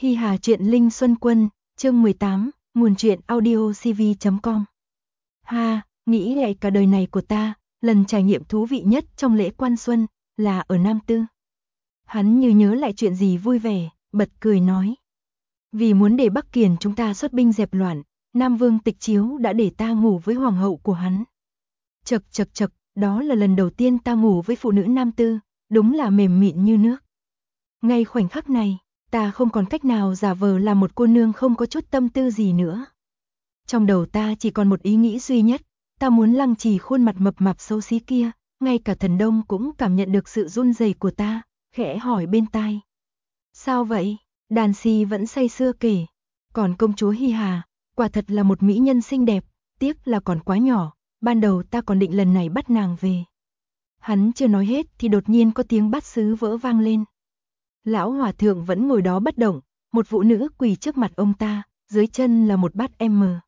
Hi Hà truyện Linh Xuân Quân, chương 18, nguồn truyện audio cv.com. Ha, nghĩ lại cả đời này của ta, lần trải nghiệm thú vị nhất trong lễ Quan Xuân là ở Nam Tư. Hắn như nhớ lại chuyện gì vui vẻ, bật cười nói. Vì muốn để Bắc Kiền chúng ta xuất binh dẹp loạn, Nam Vương Tịch Chiếu đã để ta ngủ với hoàng hậu của hắn. Chậc, đó là lần đầu tiên ta ngủ với phụ nữ Nam Tư, đúng là mềm mịn như nước. Ngay khoảnh khắc này, ta không còn cách nào giả vờ là một cô nương không có chút tâm tư gì nữa. Trong đầu ta chỉ còn một ý nghĩ duy nhất, ta muốn lăng trì khuôn mặt mập mạp xấu xí kia, ngay cả Thần Đông cũng cảm nhận được sự run rẩy của ta, khẽ hỏi bên tai. Sao vậy? Đàn si vẫn say sưa kể. Còn công chúa Hi Hà, quả thật là một mỹ nhân xinh đẹp, tiếc là còn quá nhỏ, ban đầu ta còn định lần này bắt nàng về. Hắn chưa nói hết thì đột nhiên có tiếng bát sứ vỡ vang lên. Lão hòa thượng vẫn ngồi đó bất động, một phụ nữ quỳ trước mặt ông ta, dưới chân là một bát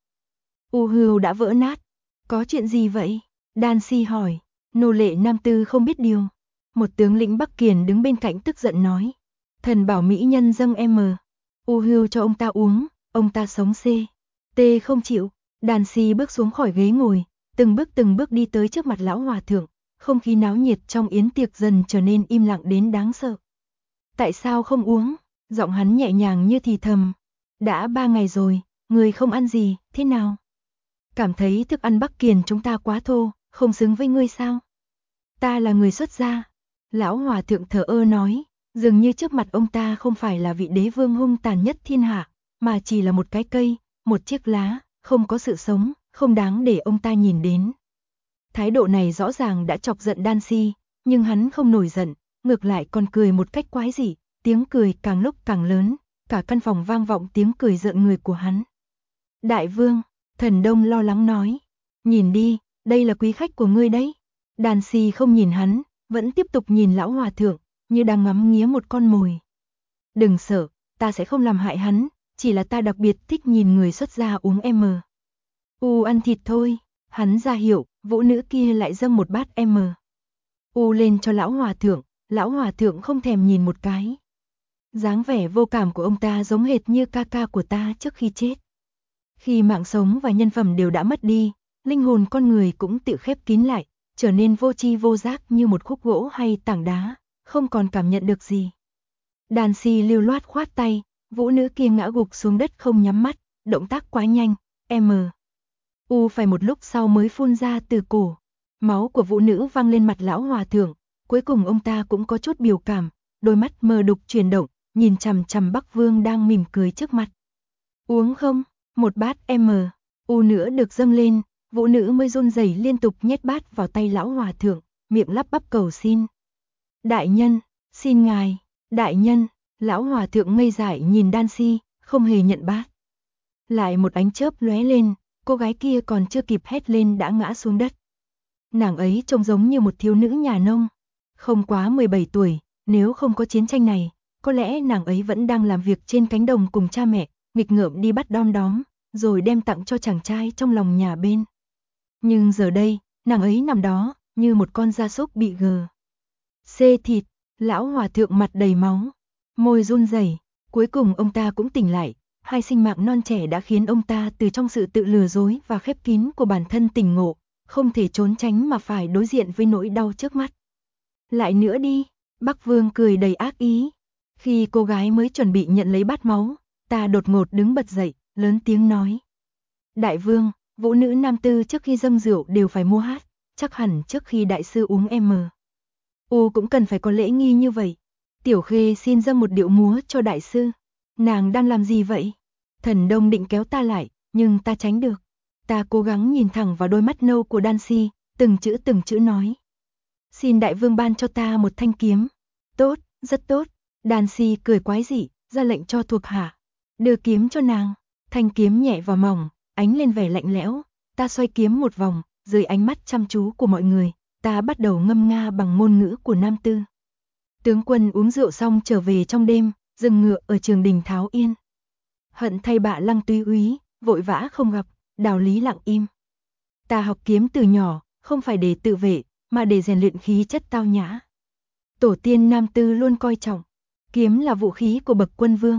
hưu đã vỡ nát. Có chuyện gì vậy? Đan Si hỏi. Nô lệ Nam Tư không biết điều. Một tướng lĩnh Bắc Kiền đứng bên cạnh tức giận nói. Thần bảo mỹ nhân dâng hưu cho ông ta uống, ông ta sống T không chịu. Đan Si bước xuống khỏi ghế ngồi, từng bước đi tới trước mặt lão hòa thượng. Không khí náo nhiệt trong yến tiệc dần trở nên im lặng đến đáng sợ. Tại sao không uống? Giọng hắn nhẹ nhàng như thì thầm. Đã 3 ngày rồi, người không ăn gì, thế nào? Cảm thấy thức ăn Bắc Kiền chúng ta quá thô, không xứng với ngươi sao? Ta là người xuất gia. Lão hòa thượng thờ ơ nói, dường như trước mặt ông ta không phải là vị đế vương hung tàn nhất thiên hạ, mà chỉ là một cái cây, một chiếc lá, không có sự sống, không đáng để ông ta nhìn đến. Thái độ này rõ ràng đã chọc giận Đan Si, nhưng hắn không nổi giận, ngược lại còn cười một cách quái dị, tiếng cười càng lúc càng lớn, cả căn phòng vang vọng tiếng cười rợn người của hắn. Đại vương, Thần Đông lo lắng nói, nhìn đi, đây là quý khách của ngươi đấy. Đan Si không nhìn hắn, vẫn tiếp tục nhìn lão hòa thượng, như đang ngắm nghía một con mồi. Đừng sợ, ta sẽ không làm hại hắn, chỉ là ta đặc biệt thích nhìn người xuất gia uống ăn thịt thôi. Hắn ra hiệu, vũ nữ kia lại dâng một bát lên cho lão hòa thượng không thèm nhìn một cái. Dáng vẻ vô cảm của ông ta giống hệt như ca ca của ta trước khi chết. Khi mạng sống và nhân phẩm đều đã mất đi, linh hồn con người cũng tự khép kín lại, trở nên vô tri vô giác như một khúc gỗ hay tảng đá, không còn cảm nhận được gì. Đàn Si lưu loát khoát tay, vũ nữ kia ngã gục xuống đất không nhắm mắt, động tác quá nhanh, phải một lúc sau mới phun ra từ cổ. Máu của vũ nữ văng lên mặt lão hòa thượng, cuối cùng ông ta cũng có chút biểu cảm, đôi mắt mờ đục chuyển động, nhìn chằm chằm Bắc Vương đang mỉm cười trước mặt. Uống không? Một bát nữa được dâng lên, vũ nữ mới run rẩy liên tục nhét bát vào tay lão hòa thượng, miệng lắp bắp cầu xin. Đại nhân, xin ngài, đại nhân, lão hòa thượng ngây dại nhìn Đan Si, không hề nhận bát. Lại một ánh chớp lóe lên, cô gái kia còn chưa kịp hét lên đã ngã xuống đất. Nàng ấy trông giống như một thiếu nữ nhà nông, không quá 17 tuổi, nếu không có chiến tranh này, có lẽ nàng ấy vẫn đang làm việc trên cánh đồng cùng cha mẹ, nghịch ngợm đi bắt đom đóm, rồi đem tặng cho chàng trai trong lòng nhà bên. Nhưng giờ đây, nàng ấy nằm đó, như một con gia súc bị thịt, lão hòa thượng mặt đầy máu, môi run rẩy, cuối cùng ông ta cũng tỉnh lại. Hai sinh mạng non trẻ đã khiến ông ta từ trong sự tự lừa dối và khép kín của bản thân tỉnh ngộ, không thể trốn tránh mà phải đối diện với nỗi đau trước mắt. Lại nữa đi, Bắc Vương cười đầy ác ý. Khi cô gái mới chuẩn bị nhận lấy bát máu, ta đột ngột đứng bật dậy, lớn tiếng nói. Đại vương, vũ nữ Nam Tư trước khi dâng rượu đều phải mua hát, chắc hẳn trước khi đại sư uống cũng cần phải có lễ nghi như vậy. Tiểu Khê xin dâng một điệu múa cho đại sư. Nàng đang làm gì vậy? Thần Đông định kéo ta lại, nhưng ta tránh được. Ta cố gắng nhìn thẳng vào đôi mắt nâu của Đan Si, từng chữ nói. Xin đại vương ban cho ta một thanh kiếm. Tốt, rất tốt. Đan Si cười quái dị, ra lệnh cho thuộc hạ. Đưa kiếm cho nàng. Thanh kiếm nhẹ và mỏng, ánh lên vẻ lạnh lẽo. Ta xoay kiếm một vòng, dưới ánh mắt chăm chú của mọi người, ta bắt đầu ngâm nga bằng ngôn ngữ của Nam Tư. Tướng quân uống rượu xong trở về trong đêm, dừng ngựa ở trường đình Tháo Yên. Hận thay bạ Lăng Tuy úy, vội vã không gặp, Đào Lý lặng im. Ta học kiếm từ nhỏ, không phải để tự vệ, mà để rèn luyện khí chất tao nhã. Tổ tiên Nam Tư luôn coi trọng, kiếm là vũ khí của bậc quân vương.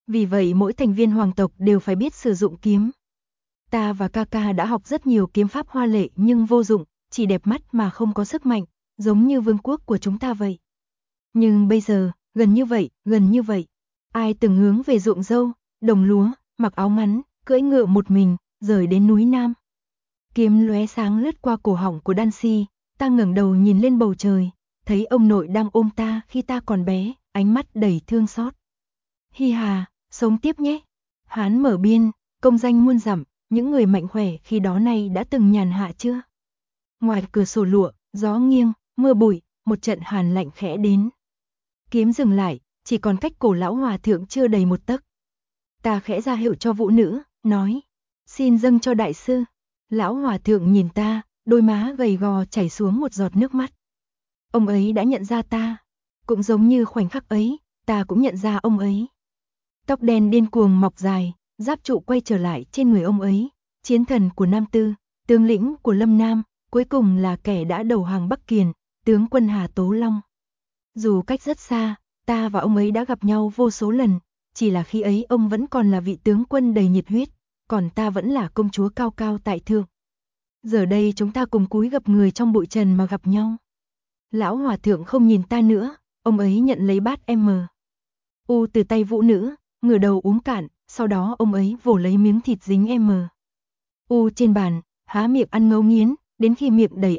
Vì vậy mỗi thành viên hoàng tộc đều phải biết sử dụng kiếm. Ta và Kaka đã học rất nhiều kiếm pháp hoa lệ nhưng vô dụng, chỉ đẹp mắt mà không có sức mạnh, giống như vương quốc của chúng ta vậy. Nhưng bây giờ, gần như vậy, ai từng hướng về ruộng dâu, đồng lúa, mặc áo ngắn, cưỡi ngựa một mình, rời đến núi Nam. Kiếm lóe sáng lướt qua cổ họng của Dancy, ta ngẩng đầu nhìn lên bầu trời, thấy ông nội đang ôm ta khi ta còn bé, ánh mắt đầy thương xót. Hi hà, sống tiếp nhé. Hán mở biên, công danh muôn dặm, những người mạnh khỏe khi đó nay đã từng nhàn hạ chưa? Ngoài cửa sổ lụa, gió nghiêng, mưa bụi, một trận hàn lạnh khẽ đến. Kiếm dừng lại, chỉ còn cách cổ lão hòa thượng chưa đầy một tấc. Ta khẽ ra hiệu cho vũ nữ, nói, xin dâng cho đại sư. Lão hòa thượng nhìn ta, đôi má gầy gò chảy xuống một giọt nước mắt. Ông ấy đã nhận ra ta, cũng giống như khoảnh khắc ấy, ta cũng nhận ra ông ấy. Tóc đen điên cuồng mọc dài, giáp trụ quay trở lại trên người ông ấy, chiến thần của Nam Tư, tướng lĩnh của Lâm Nam, cuối cùng là kẻ đã đầu hàng Bắc Kiền, tướng quân Hà Tố Long. Dù cách rất xa, ta và ông ấy đã gặp nhau vô số lần, chỉ là khi ấy ông vẫn còn là vị tướng quân đầy nhiệt huyết, còn ta vẫn là công chúa cao cao tại thượng. Giờ đây chúng ta cùng cúi gập người trong bụi trần mà gặp nhau. Lão hòa thượng không nhìn ta nữa, ông ấy nhận lấy bát từ tay vũ nữ, ngửa đầu uống cạn, sau đó ông ấy vồ lấy miếng thịt dính trên bàn, há miệng ăn ngấu nghiến, đến khi miệng đầy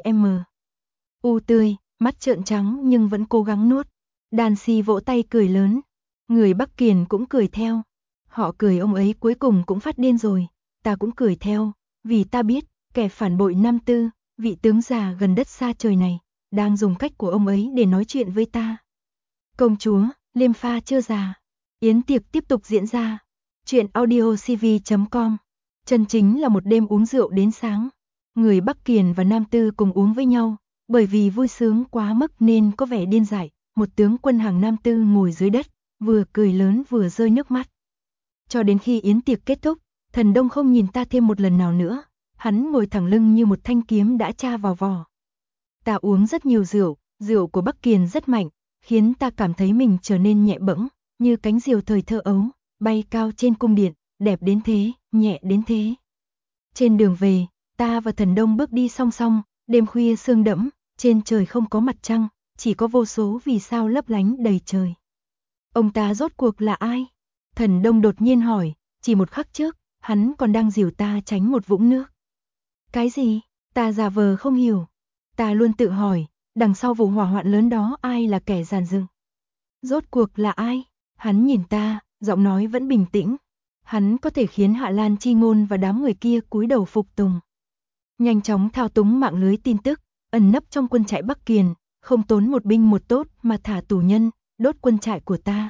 tươi, mắt trợn trắng nhưng vẫn cố gắng nuốt. Dancy vỗ tay cười lớn, người Bắc Kiền cũng cười theo. Họ cười ông ấy cuối cùng cũng phát điên rồi, ta cũng cười theo, vì ta biết, kẻ phản bội Nam Tư, vị tướng già gần đất xa trời này, đang dùng cách của ông ấy để nói chuyện với ta. Công chúa, Liêm Pha chưa già. Yến tiệc tiếp tục diễn ra. Chuyện audiocv.com. Chân chính là một đêm uống rượu đến sáng. Người Bắc Kiền và Nam Tư cùng uống với nhau, bởi vì vui sướng quá mức nên có vẻ điên dại. Một tướng quân hàng Nam Tư ngồi dưới đất, vừa cười lớn vừa rơi nước mắt. Cho đến khi yến tiệc kết thúc, Thần Đông không nhìn ta thêm một lần nào nữa. Hắn ngồi thẳng lưng như một thanh kiếm đã tra vào vỏ. Ta uống rất nhiều rượu, rượu của Bắc Kiền rất mạnh, khiến ta cảm thấy mình trở nên nhẹ bẫng, như cánh diều thời thơ ấu, bay cao trên cung điện, đẹp đến thế, nhẹ đến thế. Trên đường về, ta và Thần Đông bước đi song song, đêm khuya sương đẫm, trên trời không có mặt trăng, chỉ có vô số vì sao lấp lánh đầy trời. Ông ta rốt cuộc là ai? Thần Đông đột nhiên hỏi, chỉ một khắc trước, hắn còn đang dìu ta tránh một vũng nước. Cái gì? Ta giả vờ không hiểu. Ta luôn tự hỏi, đằng sau vụ hỏa hoạn lớn đó ai là kẻ giàn dựng? Rốt cuộc là ai? Hắn nhìn ta, giọng nói vẫn bình tĩnh. Hắn có thể khiến Hạ Lan Chi Ngôn và đám người kia cúi đầu phục tùng. Nhanh chóng thao túng mạng lưới tin tức, ẩn nấp trong quân trại Bắc Kiền, không tốn một binh một tốt mà thả tù nhân, đốt quân trại của ta,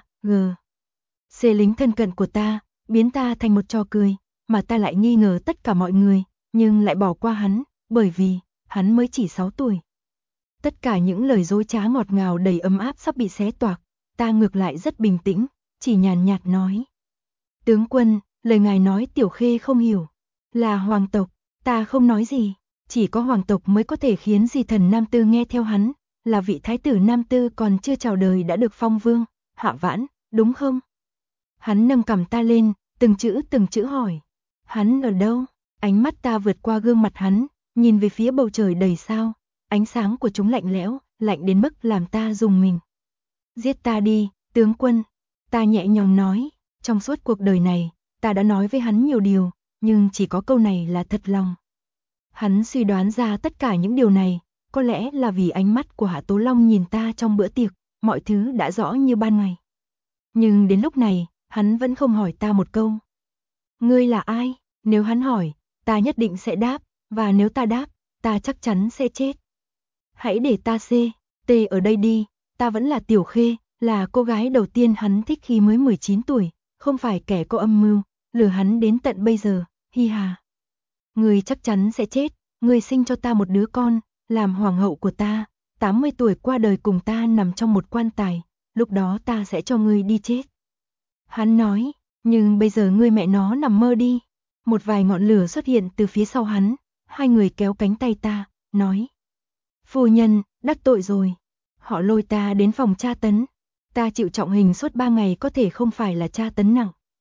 lính thân cận của ta, biến ta thành một trò cười, mà ta lại nghi ngờ tất cả mọi người, nhưng lại bỏ qua hắn, bởi vì hắn mới chỉ 6 tuổi. Tất cả những lời dối trá ngọt ngào đầy ấm áp sắp bị xé toạc, ta ngược lại rất bình tĩnh, chỉ nhàn nhạt nói. Tướng quân, lời ngài nói Tiểu Khê không hiểu, là hoàng tộc, ta không nói gì, chỉ có hoàng tộc mới có thể khiến dì thần Nam Tư nghe theo hắn, là vị thái tử Nam Tư còn chưa chào đời đã được phong vương, Hạ Vãn, đúng không? Hắn nâng cằm ta lên, từng chữ hỏi. Hắn ở đâu? Ánh mắt ta vượt qua gương mặt hắn, nhìn về phía bầu trời đầy sao, ánh sáng của chúng lạnh lẽo, lạnh đến mức làm ta rùng mình. Giết ta đi, tướng quân, ta nhẹ nhàng nói, trong suốt cuộc đời này, ta đã nói với hắn nhiều điều, nhưng chỉ có câu này là thật lòng. Hắn suy đoán ra tất cả những điều này, có lẽ là vì ánh mắt của Hạ Tố Long nhìn ta trong bữa tiệc, mọi thứ đã rõ như ban ngày. Nhưng đến lúc này, hắn vẫn không hỏi ta một câu. Ngươi là ai? Nếu hắn hỏi, ta nhất định sẽ đáp, và nếu ta đáp, ta chắc chắn sẽ chết. Hãy để ta T ở đây đi, ta vẫn là Tiểu Khê, là cô gái đầu tiên hắn thích khi mới 19 tuổi, không phải kẻ có âm mưu, lừa hắn đến tận bây giờ, hi hà. Ngươi chắc chắn sẽ chết, ngươi sinh cho ta một đứa con, làm hoàng hậu của ta, 80 tuổi qua đời cùng ta nằm trong một quan tài, lúc đó ta sẽ cho ngươi đi chết. Hắn nói, nhưng bây giờ ngươi mẹ nó nằm mơ đi. Một vài ngọn lửa xuất hiện từ phía sau hắn, hai người kéo cánh tay ta, nói. Phu nhân, đắc tội rồi. Họ lôi ta đến phòng tra tấn. Ta chịu trọng hình suốt 3 ngày có thể không phải là tra tấn nặng,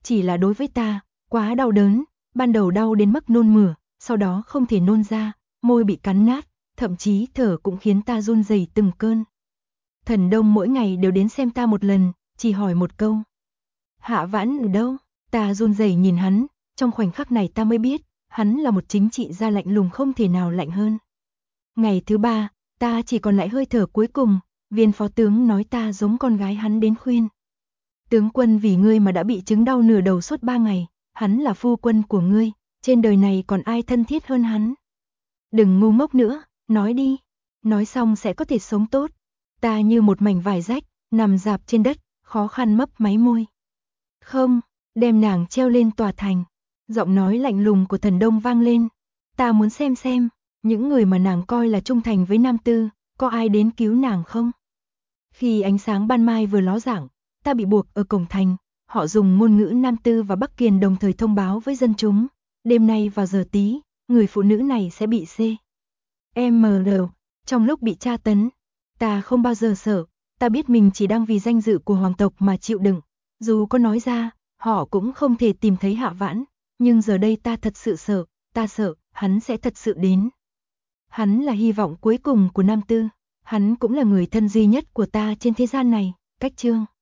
chỉ là đối với ta, quá đau đớn, ban đầu đau đến mức nôn mửa, sau đó không thể nôn ra, môi bị cắn nát, thậm chí thở cũng khiến ta run rẩy từng cơn. Thần Đông mỗi ngày đều đến xem ta một lần, chỉ hỏi một câu. Hạ Vãn ở đâu? Ta run rẩy nhìn hắn, trong khoảnh khắc này ta mới biết, hắn là một chính trị gia lạnh lùng không thể nào lạnh hơn. Ngày thứ 3, ta chỉ còn lại hơi thở cuối cùng, viên phó tướng nói ta giống con gái hắn đến khuyên. Tướng quân vì ngươi mà đã bị chứng đau nửa đầu suốt 3 ngày, hắn là phu quân của ngươi, trên đời này còn ai thân thiết hơn hắn. Đừng ngu ngốc nữa, nói đi, nói xong sẽ có thể sống tốt. Ta như một mảnh vải rách, nằm rạp trên đất, khó khăn mấp máy môi. Không, đem nàng treo lên tòa thành. Giọng nói lạnh lùng của Thần Đông vang lên. Ta muốn xem, những người mà nàng coi là trung thành với Nam Tư, có ai đến cứu nàng không? Khi ánh sáng ban mai vừa ló dạng, ta bị buộc ở cổng thành, họ dùng ngôn ngữ Nam Tư và Bắc Kiền đồng thời thông báo với dân chúng. Đêm nay vào giờ tí, người phụ nữ này sẽ bị CMR. Trong lúc bị tra tấn, ta không bao giờ sợ, ta biết mình chỉ đang vì danh dự của hoàng tộc mà chịu đựng. Dù có nói ra, họ cũng không thể tìm thấy Hạ Vãn, nhưng giờ đây ta thật sự sợ, ta sợ, hắn sẽ thật sự đến. Hắn là hy vọng cuối cùng của Nam Tư, hắn cũng là người thân duy nhất của ta trên thế gian này, cách chương.